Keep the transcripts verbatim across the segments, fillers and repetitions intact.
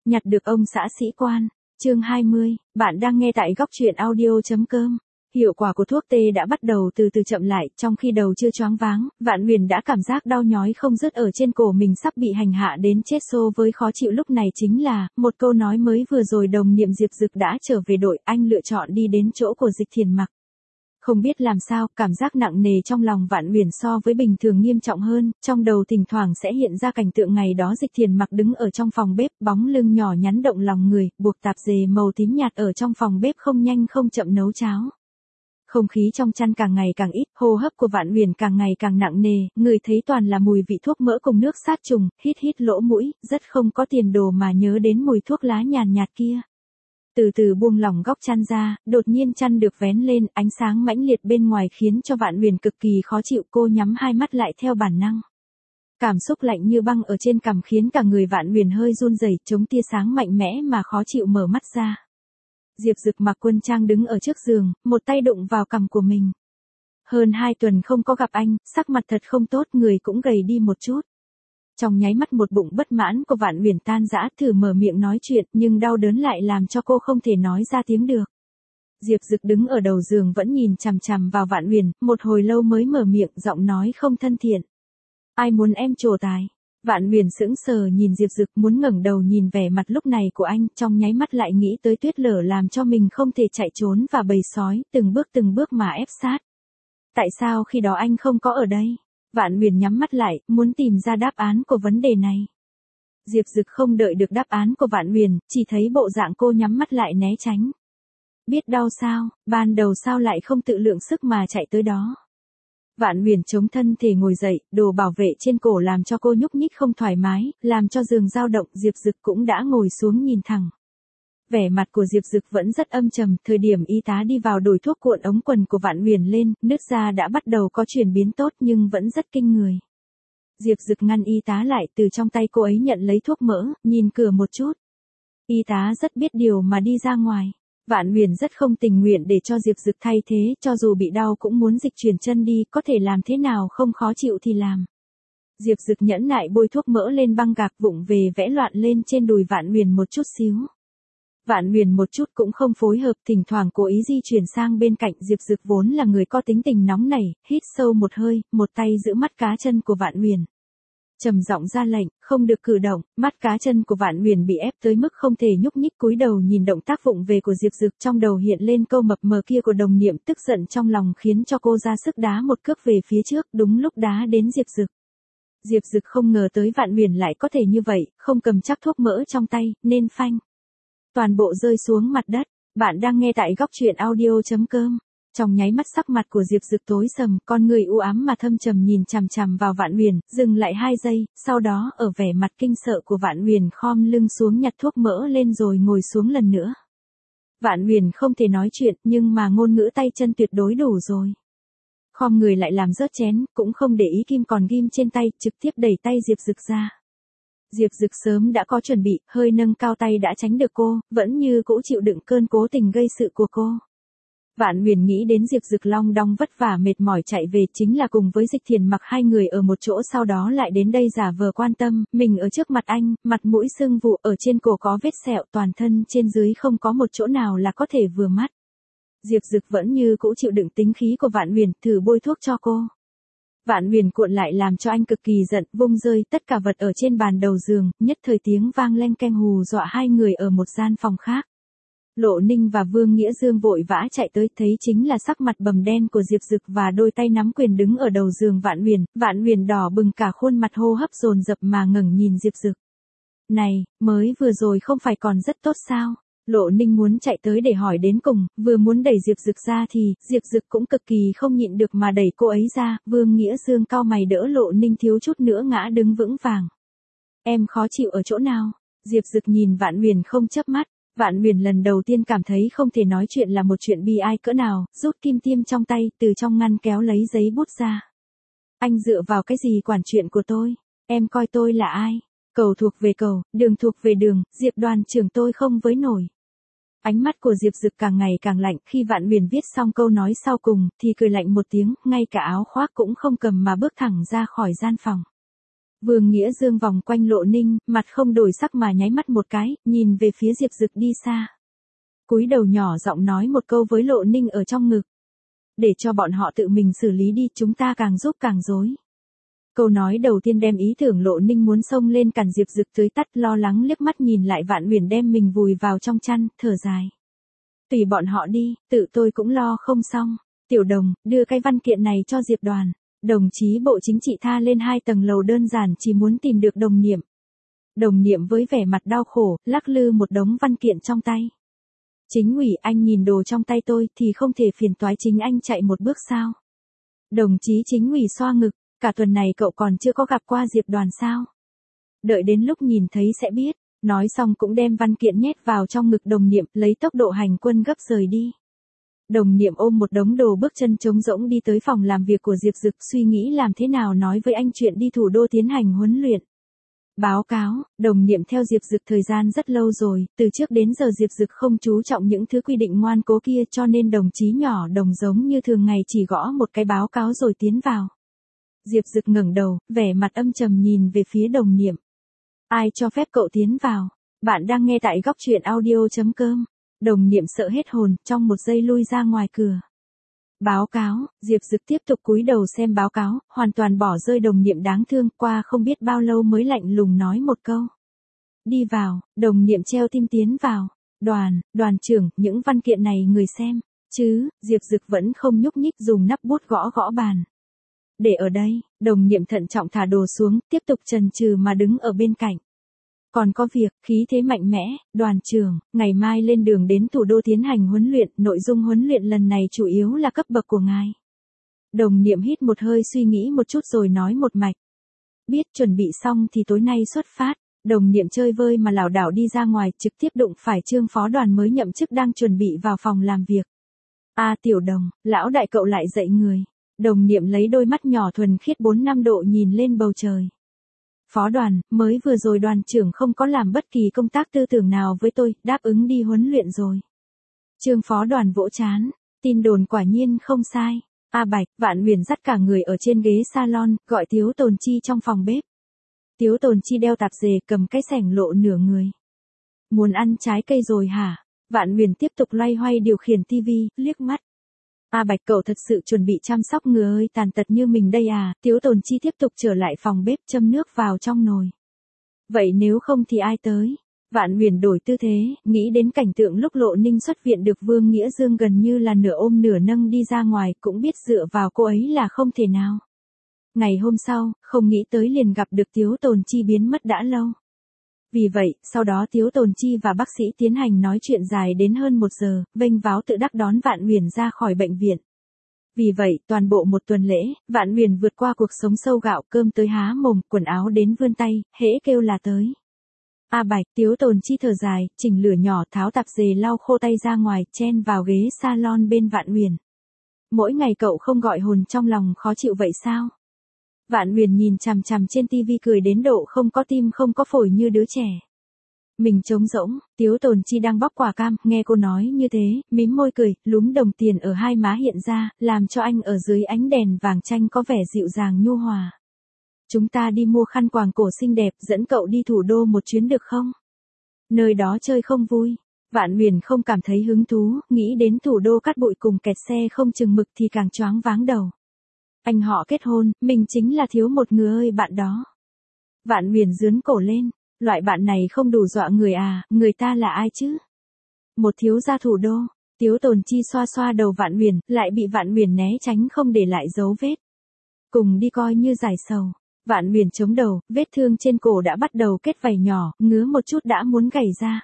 nhặt được ông xã sĩ quan. Chương hai mươi, bạn đang nghe tại góc truyện audio.com. Hiệu quả của thuốc tê đã bắt đầu từ từ chậm lại, trong khi đầu chưa choáng váng, Vạn Huyền đã cảm giác đau nhói không dứt ở trên cổ mình sắp bị hành hạ đến chết xô với khó chịu lúc này chính là, một câu nói mới vừa rồi đồng niệm Diệp Dực đã trở về đội, anh lựa chọn đi đến chỗ của Dịch Thiền Mặc. Không biết làm sao, cảm giác nặng nề trong lòng Vạn Huyền so với bình thường nghiêm trọng hơn, trong đầu thỉnh thoảng sẽ hiện ra cảnh tượng ngày đó Dịch Thiền Mặc đứng ở trong phòng bếp, bóng lưng nhỏ nhắn động lòng người, buộc tạp dề màu tím nhạt ở trong phòng bếp không nhanh không chậm nấu cháo. Không khí trong chăn càng ngày càng ít, hô hấp của Vạn Huyền càng ngày càng nặng nề, người thấy toàn là mùi vị thuốc mỡ cùng nước sát trùng, hít hít lỗ mũi, rất không có tiền đồ mà nhớ đến mùi thuốc lá nhàn nhạt kia. Từ từ buông lỏng góc chăn ra, đột nhiên chăn được vén lên, ánh sáng mãnh liệt bên ngoài khiến cho Vạn Huyền cực kỳ khó chịu, cô nhắm hai mắt lại theo bản năng. Cảm xúc lạnh như băng ở trên cằm khiến cả người Vạn Huyền hơi run rẩy, chống tia sáng mạnh mẽ mà khó chịu mở mắt ra. Diệp Dực mặc quân trang đứng ở trước giường, một tay đụng vào cằm của mình. Hơn hai tuần không có gặp anh, sắc mặt thật không tốt, người cũng gầy đi một chút. Trong nháy mắt một bụng bất mãn của Vạn Huyền tan rã, thử mở miệng nói chuyện, nhưng đau đớn lại làm cho cô không thể nói ra tiếng được. Diệp Dực đứng ở đầu giường vẫn nhìn chằm chằm vào Vạn Huyền, một hồi lâu mới mở miệng, giọng nói không thân thiện. Ai muốn em trổ tài? Vạn Huyền sững sờ nhìn Diệp Dực, muốn ngẩng đầu nhìn vẻ mặt lúc này của anh, trong nháy mắt lại nghĩ tới Tuyết Lở làm cho mình không thể chạy trốn và bầy sói, từng bước từng bước mà ép sát. Tại sao khi đó anh không có ở đây? Vạn Huyền nhắm mắt lại, muốn tìm ra đáp án của vấn đề này. Diệp Dực không đợi được đáp án của Vạn Huyền, chỉ thấy bộ dạng cô nhắm mắt lại né tránh. Biết đau sao, ban đầu sao lại không tự lượng sức mà chạy tới đó. Vạn Huyền chống thân thể ngồi dậy, đồ bảo vệ trên cổ làm cho cô nhúc nhích không thoải mái, làm cho giường dao động, Diệp Dực cũng đã ngồi xuống nhìn thẳng. Vẻ mặt của Diệp Dực vẫn rất âm trầm, thời điểm y tá đi vào đổi thuốc cuộn ống quần của Vạn Huyền lên, nước da đã bắt đầu có chuyển biến tốt nhưng vẫn rất kinh người. Diệp Dực ngăn y tá lại, từ trong tay cô ấy nhận lấy thuốc mỡ, nhìn cửa một chút. Y tá rất biết điều mà đi ra ngoài. Vạn Huyền rất không tình nguyện để cho Diệp Dực thay thế, cho dù bị đau cũng muốn dịch chuyển chân đi, có thể làm thế nào không khó chịu thì làm. Diệp Dực nhẫn nại bôi thuốc mỡ lên băng gạc, vụng về vẽ loạn lên trên đùi Vạn Huyền một chút xíu. Vạn Huyền một chút cũng không phối hợp, thỉnh thoảng cố ý di chuyển sang bên cạnh. Diệp Dực vốn là người có tính tình nóng nảy, hít sâu một hơi, một tay giữ mắt cá chân của Vạn Huyền. Trầm giọng ra lệnh, không được cử động, mắt cá chân của Vạn Huyền bị ép tới mức không thể nhúc nhích, cúi đầu nhìn động tác vụng về của Diệp Dực, trong đầu hiện lên câu mập mờ kia của đồng niệm, tức giận trong lòng khiến cho cô ra sức đá một cước về phía trước, đúng lúc đá đến Diệp Dực. Diệp Dực không ngờ tới Vạn Huyền lại có thể như vậy, không cầm chắc thuốc mỡ trong tay, nên phanh. Toàn bộ rơi xuống mặt đất. Bạn đang nghe tại góc truyện audio.com. Trong nháy mắt sắc mặt của Diệp Dực tối sầm, con người u ám mà thâm trầm nhìn chằm chằm vào Vạn Huyền, dừng lại hai giây, sau đó ở vẻ mặt kinh sợ của Vạn Huyền khom lưng xuống nhặt thuốc mỡ lên rồi ngồi xuống lần nữa. Vạn Huyền không thể nói chuyện, nhưng mà ngôn ngữ tay chân tuyệt đối đủ rồi. Khom người lại làm rớt chén, cũng không để ý kim còn ghim trên tay, trực tiếp đẩy tay Diệp Dực ra. Diệp Dực sớm đã có chuẩn bị, hơi nâng cao tay đã tránh được cô, vẫn như cũ chịu đựng cơn cố tình gây sự của cô. Vạn Huyền nghĩ đến Diệp Dực long đong vất vả mệt mỏi chạy về, chính là cùng với Dịch Thiền Mặc hai người ở một chỗ, sau đó lại đến đây giả vờ quan tâm, mình ở trước mặt anh, mặt mũi sưng vụ, ở trên cổ có vết sẹo, toàn thân trên dưới không có một chỗ nào là có thể vừa mắt. Diệp Dực vẫn như cũ chịu đựng tính khí của Vạn Huyền, thử bôi thuốc cho cô. Vạn Huyền cuộn lại làm cho anh cực kỳ giận, vung rơi tất cả vật ở trên bàn đầu giường, nhất thời tiếng vang leng keng hù dọa hai người ở một gian phòng khác. Lộ Ninh và Vương Nghĩa Dương vội vã chạy tới, thấy chính là sắc mặt bầm đen của Diệp Dực và đôi tay nắm quyền đứng ở đầu giường Vạn Huyền. Vạn Huyền đỏ bừng cả khuôn mặt, hô hấp dồn dập mà ngẩng nhìn Diệp Dực. Này, mới vừa rồi không phải còn rất tốt sao? Lộ Ninh muốn chạy tới để hỏi đến cùng, vừa muốn đẩy Diệp Dực ra thì, Diệp Dực cũng cực kỳ không nhịn được mà đẩy cô ấy ra. Vương Nghĩa Dương cau mày đỡ Lộ Ninh thiếu chút nữa ngã đứng vững vàng. Em khó chịu ở chỗ nào? Diệp Dực nhìn Vạn Huyền không chớp mắt. Vạn Huyền lần đầu tiên cảm thấy không thể nói chuyện là một chuyện bi ai cỡ nào, rút kim tiêm trong tay, từ trong ngăn kéo lấy giấy bút ra. Anh dựa vào cái gì quản chuyện của tôi? Em coi tôi là ai? Cầu thuộc về cầu, đường thuộc về đường, Diệp đoàn trưởng tôi không với nổi. Ánh mắt của Diệp Dực càng ngày càng lạnh, khi Vạn Huyền viết xong câu nói sau cùng, thì cười lạnh một tiếng, ngay cả áo khoác cũng không cầm mà bước thẳng ra khỏi gian phòng. Vương Nghĩa Dương vòng quanh Lộ Ninh, mặt không đổi sắc mà nháy mắt một cái, nhìn về phía Diệp Dực đi xa. Cúi đầu nhỏ giọng nói một câu với Lộ Ninh ở trong ngực. Để cho bọn họ tự mình xử lý đi, chúng ta càng giúp càng rối. Câu nói đầu tiên đem ý tưởng Lộ Ninh muốn xông lên cản Diệp Dực tưới tắt, lo lắng liếc mắt nhìn lại Vạn Huyền đem mình vùi vào trong chăn, thở dài. Tùy bọn họ đi, tự tôi cũng lo không xong. Tiểu Đồng, đưa cái văn kiện này cho Diệp Đoàn. Đồng chí Bộ Chính trị tha lên hai tầng lầu đơn giản chỉ muốn tìm được Đồng Niệm. Đồng Niệm với vẻ mặt đau khổ, lắc lư một đống văn kiện trong tay. Chính ủy, anh nhìn đồ trong tay tôi thì không thể phiền toái chính anh chạy một bước sao? Đồng chí Chính ủy xoa ngực, cả tuần này cậu còn chưa có gặp qua Diệp Đoàn sao? Đợi đến lúc nhìn thấy sẽ biết. Nói xong cũng đem văn kiện nhét vào trong ngực Đồng Niệm, lấy tốc độ hành quân gấp rời đi. Đồng Niệm ôm một đống đồ bước chân trống rỗng đi tới phòng làm việc của Diệp Dực, suy nghĩ làm thế nào nói với anh chuyện đi thủ đô tiến hành huấn luyện. Báo cáo, Đồng Niệm theo Diệp Dực thời gian rất lâu rồi, từ trước đến giờ Diệp Dực không chú trọng những thứ quy định ngoan cố kia, cho nên đồng chí nhỏ Đồng giống như thường ngày chỉ gõ một cái báo cáo rồi tiến vào. Diệp Dực ngẩng đầu, vẻ mặt âm trầm nhìn về phía Đồng Niệm. Ai cho phép cậu tiến vào? Bạn đang nghe tại góc truyện audio chấm com. Đồng Niệm sợ hết hồn, trong một giây lui ra ngoài cửa. Báo cáo, Diệp Dực tiếp tục cúi đầu xem báo cáo, hoàn toàn bỏ rơi Đồng Niệm đáng thương, qua không biết bao lâu mới lạnh lùng nói một câu. Đi vào, Đồng Niệm treo tim tiến vào. Đoàn, đoàn trưởng, những văn kiện này người xem. Chứ, Diệp Dực vẫn không nhúc nhích dùng nắp bút gõ gõ bàn. Để ở đây, Đồng Niệm thận trọng thả đồ xuống, tiếp tục chần chừ mà đứng ở bên cạnh. Còn có việc, khí thế mạnh mẽ, đoàn trưởng, ngày mai lên đường đến thủ đô tiến hành huấn luyện, nội dung huấn luyện lần này chủ yếu là cấp bậc của ngài. Đồng Niệm hít một hơi suy nghĩ một chút rồi nói một mạch. Biết, chuẩn bị xong thì tối nay xuất phát. Đồng Niệm chơi vơi mà lảo đảo đi ra ngoài, trực tiếp đụng phải Trương phó đoàn mới nhậm chức đang chuẩn bị vào phòng làm việc. A à, Tiểu Đồng, lão đại cậu lại dậy người. Đồng Niệm lấy đôi mắt nhỏ thuần khiết bốn năm độ nhìn lên bầu trời. Phó đoàn, mới vừa rồi đoàn trưởng không có làm bất kỳ công tác tư tưởng nào với tôi, đáp ứng đi huấn luyện rồi. Trương phó đoàn vỗ chán, tin đồn quả nhiên không sai. A Bạch, Vạn Huyền dắt cả người ở trên ghế salon, gọi Tiếu Tồn Chi trong phòng bếp. Tiếu Tồn Chi đeo tạp dề cầm cái sẻng lộ nửa người. Muốn ăn trái cây rồi hả? Vạn Huyền tiếp tục loay hoay điều khiển tivi, liếc mắt. A Bạch cậu thật sự chuẩn bị chăm sóc người ơi tàn tật như mình đây à, Tiếu Tồn Chi tiếp tục trở lại phòng bếp châm nước vào trong nồi. Vậy nếu không thì ai tới? Vạn Huyền đổi tư thế, nghĩ đến cảnh tượng lúc Lộ Ninh xuất viện được Vương Nghĩa Dương gần như là nửa ôm nửa nâng đi ra ngoài, cũng biết dựa vào cô ấy là không thể nào. Ngày hôm sau, không nghĩ tới liền gặp được Tiếu Tồn Chi biến mất đã lâu. Vì vậy, sau đó Tiếu Tồn Chi và bác sĩ tiến hành nói chuyện dài đến hơn một giờ, vênh váo tự đắc đón Vạn Huyền ra khỏi bệnh viện. Vì vậy, toàn bộ một tuần lễ, Vạn Huyền vượt qua cuộc sống sâu gạo, cơm tới há mồm, quần áo đến vươn tay, hễ kêu là tới. A Bạch, Tiếu Tồn Chi thở dài, chỉnh lửa nhỏ tháo tạp dề lau khô tay ra ngoài, chen vào ghế salon bên Vạn Huyền. Mỗi ngày cậu không gọi hồn trong lòng khó chịu vậy sao? Vạn Huyền nhìn chằm chằm trên tivi cười đến độ không có tim không có phổi như đứa trẻ. Mình trống rỗng, Tiếu Tồn Chi đang bóc quả cam, nghe cô nói như thế, mím môi cười, lúm đồng tiền ở hai má hiện ra, làm cho anh ở dưới ánh đèn vàng chanh có vẻ dịu dàng nhu hòa. Chúng ta đi mua khăn quàng cổ xinh đẹp, dẫn cậu đi thủ đô một chuyến được không? Nơi đó chơi không vui. Vạn Huyền không cảm thấy hứng thú, nghĩ đến thủ đô cát bụi cùng kẹt xe không chừng mực thì càng choáng váng đầu. Anh họ kết hôn, mình chính là thiếu một người ơi bạn đó. Vạn Huyền giướn cổ lên, loại bạn này không đủ dọa người à, người ta là ai chứ? Một thiếu gia thủ đô, Tiếu Tồn Chi xoa xoa đầu Vạn Huyền, lại bị Vạn Huyền né tránh không để lại dấu vết. Cùng đi coi như giải sầu. Vạn Huyền chống đầu, vết thương trên cổ đã bắt đầu kết vảy nhỏ, ngứa một chút đã muốn gãy ra.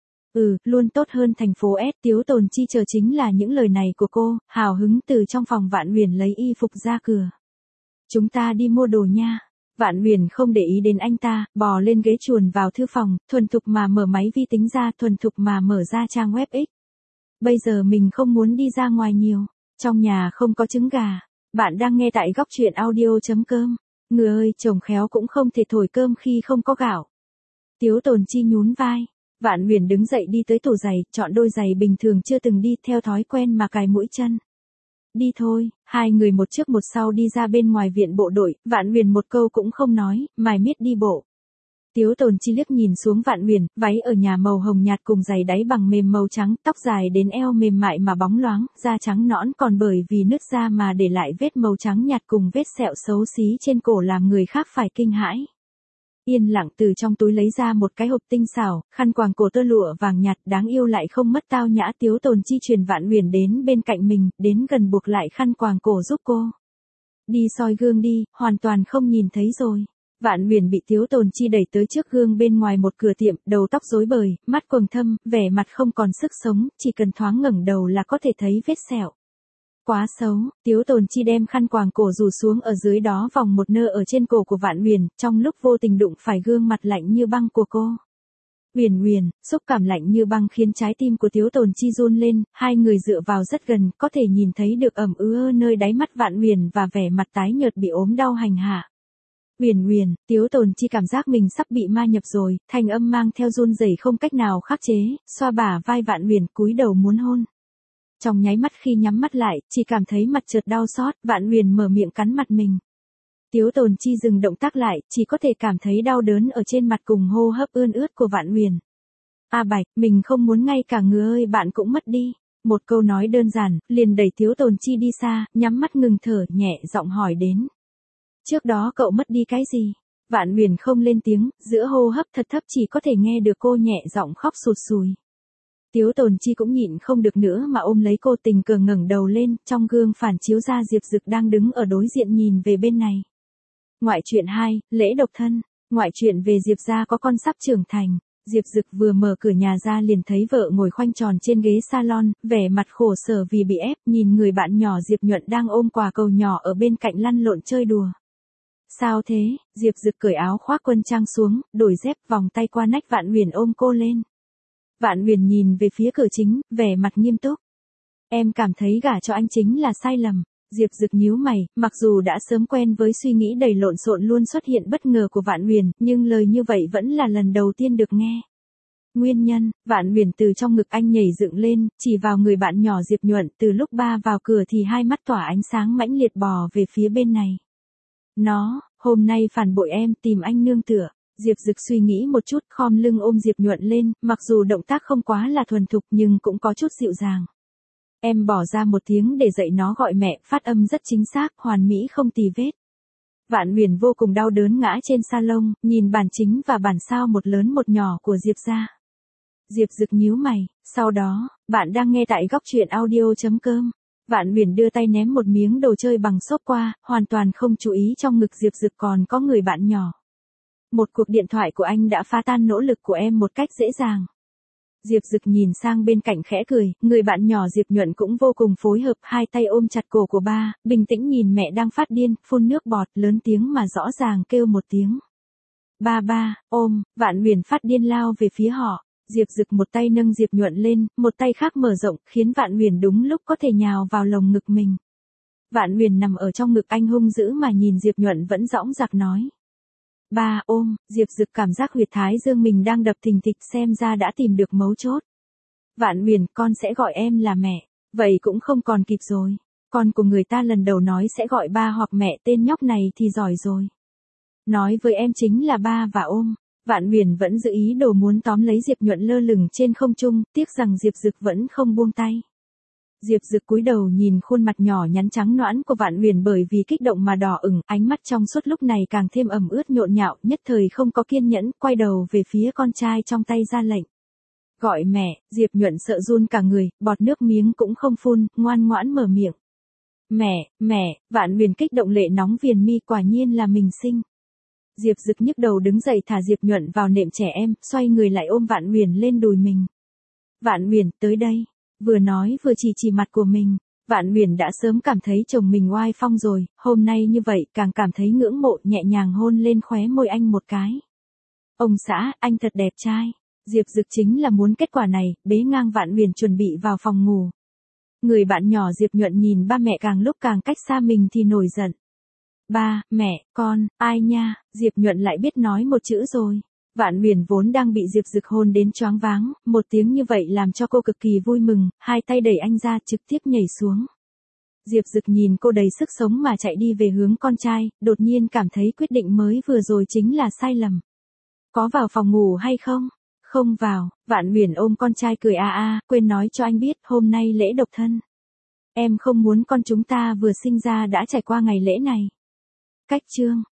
Ừ, luôn tốt hơn thành phố S. Tiếu Tồn Chi chờ chính là những lời này của cô, hào hứng từ trong phòng Vạn Huyền lấy y phục ra cửa. Chúng ta đi mua đồ nha. Vạn Huyền không để ý đến anh ta, bò lên ghế chuồn vào thư phòng, thuần thục mà mở máy vi tính ra, thuần thục mà mở ra trang web X. Bây giờ mình không muốn đi ra ngoài nhiều. Trong nhà không có trứng gà. Bạn đang nghe tại góc truyện audio chấm com. Người ơi, chồng khéo cũng không thể thổi cơm khi không có gạo. Tiếu Tồn Chi nhún vai. Vạn Huyền đứng dậy đi tới tủ giày, chọn đôi giày bình thường chưa từng đi, theo thói quen mà cài mũi chân. đi thôi, hai người một trước một sau đi ra bên ngoài viện bộ đội, Vạn Huyền một câu cũng không nói, mải miết đi bộ. Tiếu Tồn Chi liếc nhìn xuống Vạn Huyền, váy ở nhà màu hồng nhạt cùng giày đáy bằng mềm màu trắng, tóc dài đến eo mềm mại mà bóng loáng, da trắng nõn còn bởi vì nứt da mà để lại vết màu trắng nhạt cùng vết sẹo xấu xí trên cổ làm người khác phải kinh hãi. Yên lặng từ trong túi lấy ra một cái hộp tinh xảo, khăn quàng cổ tơ lụa vàng nhạt đáng yêu lại không mất tao nhã. Tiếu Tồn Chi truyền Vạn Huyền đến bên cạnh mình, đến gần buộc lại khăn quàng cổ giúp cô. Đi soi gương đi, hoàn toàn không nhìn thấy rồi. Vạn Huyền bị Tiếu Tồn Chi đẩy tới trước gương bên ngoài một cửa tiệm, đầu tóc rối bời, mắt quầng thâm, vẻ mặt không còn sức sống, chỉ cần thoáng ngẩng đầu là có thể thấy vết sẹo. Quá xấu, Tiếu Tồn Chi đem khăn quàng cổ rủ xuống ở dưới đó vòng một nơ ở trên cổ của Vạn Huyền, trong lúc vô tình đụng phải gương mặt lạnh như băng của cô. Huyền Huyền, xúc cảm lạnh như băng khiến trái tim của Tiếu Tồn Chi run lên, hai người dựa vào rất gần, có thể nhìn thấy được ẩm ướt nơi đáy mắt Vạn Huyền và vẻ mặt tái nhợt bị ốm đau hành hạ. Huyền Huyền, Tiếu Tồn Chi cảm giác mình sắp bị ma nhập rồi, thanh âm mang theo run rẩy không cách nào khắc chế, xoa bả vai Vạn Huyền cúi đầu muốn hôn. Trong nháy mắt khi nhắm mắt lại, chỉ cảm thấy mặt chợt đau xót, Vạn Huyền mở miệng cắn mặt mình. Tiếu Tồn Chi dừng động tác lại, chỉ có thể cảm thấy đau đớn ở trên mặt cùng hô hấp ươn ướt của Vạn Huyền. A Bạch, mình không muốn ngay cả người ơi bạn cũng mất đi. Một câu nói đơn giản, liền đẩy Tiếu Tồn Chi đi xa, nhắm mắt ngừng thở, nhẹ giọng hỏi đến. Trước đó cậu mất đi cái gì? Vạn Huyền không lên tiếng, giữa hô hấp thật thấp chỉ có thể nghe được cô nhẹ giọng khóc sụt sùi. Tiếu Tồn Chi cũng nhịn không được nữa mà ôm lấy cô, tình cờ ngẩng đầu lên, trong gương phản chiếu ra Diệp Dực đang đứng ở đối diện nhìn về bên này. Ngoại truyện hai, lễ độc thân. Ngoại truyện về Diệp gia có con sắp trưởng thành. Diệp Dực vừa mở cửa nhà ra liền thấy vợ ngồi khoanh tròn trên ghế salon, vẻ mặt khổ sở vì bị ép, nhìn người bạn nhỏ Diệp Nhuận đang ôm quả cầu nhỏ ở bên cạnh lăn lộn chơi đùa. Sao thế? Diệp Dực cởi áo khoác quân trang xuống, đổi dép, vòng tay qua nách Vạn Huyền ôm cô lên. Vạn Huyền nhìn về phía cửa chính, vẻ mặt nghiêm túc. Em cảm thấy gả cho anh chính là sai lầm. Diệp Dực nhíu mày, mặc dù đã sớm quen với suy nghĩ đầy lộn xộn luôn xuất hiện bất ngờ của Vạn Huyền, nhưng lời như vậy vẫn là lần đầu tiên được nghe. Nguyên nhân, Vạn Huyền từ trong ngực anh nhảy dựng lên, chỉ vào người bạn nhỏ Diệp Nhuận, từ lúc ba vào cửa thì hai mắt tỏa ánh sáng mãnh liệt bò về phía bên này. Nó, hôm nay phản bội em, tìm anh nương tựa. Diệp Dực suy nghĩ một chút, khom lưng ôm Diệp Nhuận lên, mặc dù động tác không quá là thuần thục nhưng cũng có chút dịu dàng. Em bỏ ra một tiếng để dạy nó gọi mẹ, phát âm rất chính xác, hoàn mỹ không tì vết. Vạn Huyền vô cùng đau đớn ngã trên salon, nhìn bản chính và bản sao một lớn một nhỏ của Diệp gia. Diệp Dực nhíu mày, sau đó, bạn đang nghe tại góc truyện audio chấm com. Vạn Huyền đưa tay ném một miếng đồ chơi bằng xốp qua, hoàn toàn không chú ý trong ngực Diệp Dực còn có người bạn nhỏ. Một cuộc điện thoại của anh đã phá tan nỗ lực của em một cách dễ dàng. Diệp Dực nhìn sang bên cạnh khẽ cười, người bạn nhỏ Diệp Nhuận cũng vô cùng phối hợp, hai tay ôm chặt cổ của ba, bình tĩnh nhìn mẹ đang phát điên, phun nước bọt, lớn tiếng mà rõ ràng kêu một tiếng. Ba ba, ôm, Vạn Huyền phát điên lao về phía họ. Diệp Dực một tay nâng Diệp Nhuận lên, một tay khác mở rộng, khiến Vạn Huyền đúng lúc có thể nhào vào lồng ngực mình. Vạn Huyền nằm ở trong ngực anh hung dữ mà nhìn Diệp Nhuận vẫn dõng dạc nói. Ba, ôm, Diệp Dực cảm giác huyệt thái dương mình đang đập thình thịch, xem ra đã tìm được mấu chốt. Vạn Huyền, con sẽ gọi em là mẹ, vậy cũng không còn kịp rồi. Con của người ta lần đầu nói sẽ gọi ba hoặc mẹ, tên nhóc này thì giỏi rồi. Nói với em chính là ba và ôm. Vạn Huyền vẫn giữ ý đồ muốn tóm lấy Diệp Nhuận lơ lửng trên không trung, tiếc rằng Diệp Dực vẫn không buông tay. Diệp Dực cúi đầu nhìn khuôn mặt nhỏ nhắn trắng nõn của Vạn Huyền bởi vì kích động mà đỏ ửng, ánh mắt trong suốt lúc này càng thêm ẩm ướt nhộn nhạo, nhất thời không có kiên nhẫn, quay đầu về phía con trai trong tay ra lệnh. Gọi mẹ, Diệp Nhuận sợ run cả người, bọt nước miếng cũng không phun, ngoan ngoãn mở miệng. Mẹ, mẹ, Vạn Huyền kích động lệ nóng viền mi, quả nhiên là mình sinh. Diệp Dực nhức đầu đứng dậy thả Diệp Nhuận vào nệm trẻ em, xoay người lại ôm Vạn Huyền lên đùi mình. Vạn Huyền, tới đây. Vừa nói vừa chỉ chỉ mặt của mình. Vạn Huyền đã sớm cảm thấy chồng mình oai phong rồi, hôm nay như vậy càng cảm thấy ngưỡng mộ, nhẹ nhàng hôn lên khóe môi anh một cái. Ông xã, anh thật đẹp trai. Diệp Dực chính là muốn kết quả này, bế ngang Vạn Huyền chuẩn bị vào phòng ngủ. Người bạn nhỏ Diệp Nhuận nhìn ba mẹ càng lúc càng cách xa mình thì nổi giận. Ba, mẹ, con, ai nha, Diệp Nhuận lại biết nói một chữ rồi. Vạn Huyền vốn đang bị Diệp Dực hôn đến choáng váng, một tiếng như vậy làm cho cô cực kỳ vui mừng, hai tay đẩy anh ra trực tiếp nhảy xuống. Diệp Dực nhìn cô đầy sức sống mà chạy đi về hướng con trai, đột nhiên cảm thấy quyết định mới vừa rồi chính là sai lầm. Có vào phòng ngủ hay không? Không vào, Vạn Huyền ôm con trai cười a a, quên nói cho anh biết, hôm nay lễ độc thân. Em không muốn con chúng ta vừa sinh ra đã trải qua ngày lễ này. Cách chương